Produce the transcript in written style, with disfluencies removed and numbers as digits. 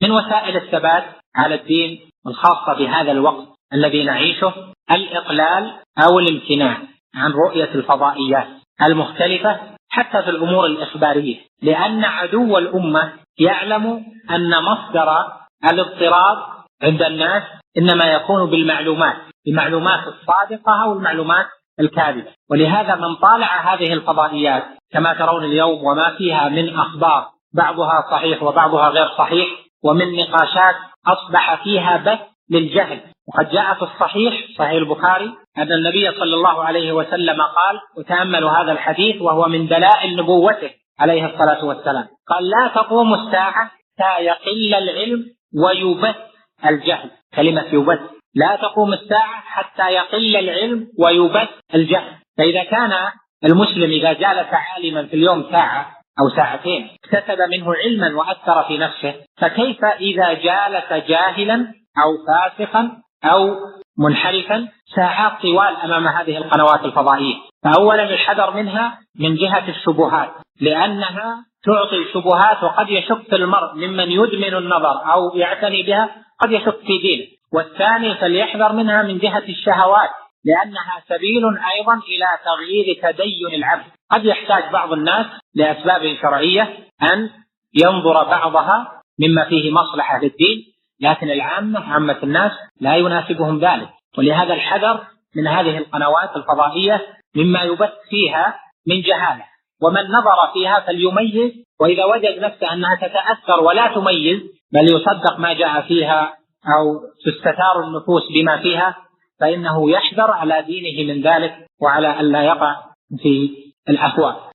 من وسائل الثبات على الدين الخاصة بهذا الوقت الذي نعيشه الإقلال أو الامتناع عن رؤية الفضائيات المختلفة حتى في الأمور الإخبارية، لأن عدو الأمة يعلم أن مصدر الاضطراب عند الناس إنما يكون بالمعلومات الصادقة أو المعلومات الكاذبة. ولهذا من طالع هذه الفضائيات كما ترون اليوم وما فيها من أخبار بعضها صحيح وبعضها غير صحيح، ومن نقاشات أصبح فيها بث للجهل. وقد جاء في صحيح البخاري أن النبي صلى الله عليه وسلم قال، وتأملوا هذا الحديث وهو من دلائل نبوته عليه الصلاة والسلام، قال: لا تقوم الساعة حتى يقل العلم ويبث الجهل. كلمة يبث، لا تقوم الساعة حتى يقل العلم ويبث الجهل. فإذا كان المسلم إذا جالس عالما في اليوم ساعة أو ساعتين اكتسب منه علما وأثر في نفسه، فكيف إذا جالس جاهلا أو فاسقا أو منحرفا ساعات طوال أمام هذه القنوات الفضائية؟ فأولا الحذر منها من جهة الشبهات، لأنها تعطي شبهات وقد يشك المرء ممن يدمن النظر أو يعتني بها قد يشك في دينه. والثاني فليحذر منها من جهة الشهوات، لأنها سبيل أيضا إلى تغيير تدين العبد. قد يحتاج بعض الناس لأسباب شرعية أن ينظر بعضها مما فيه مصلحة للدين، لكن عامة الناس لا يناسبهم ذلك. ولهذا الحذر من هذه القنوات الفضائية مما يبث فيها من جهالة. ومن نظر فيها فليميز، وإذا وجد نفسه أنها تتأثر ولا تميز بل يصدق ما جاء فيها أو تستثار النفوس بما فيها، فإنه يحذر على دينه من ذلك وعلى أن لا يقع في الأهواء.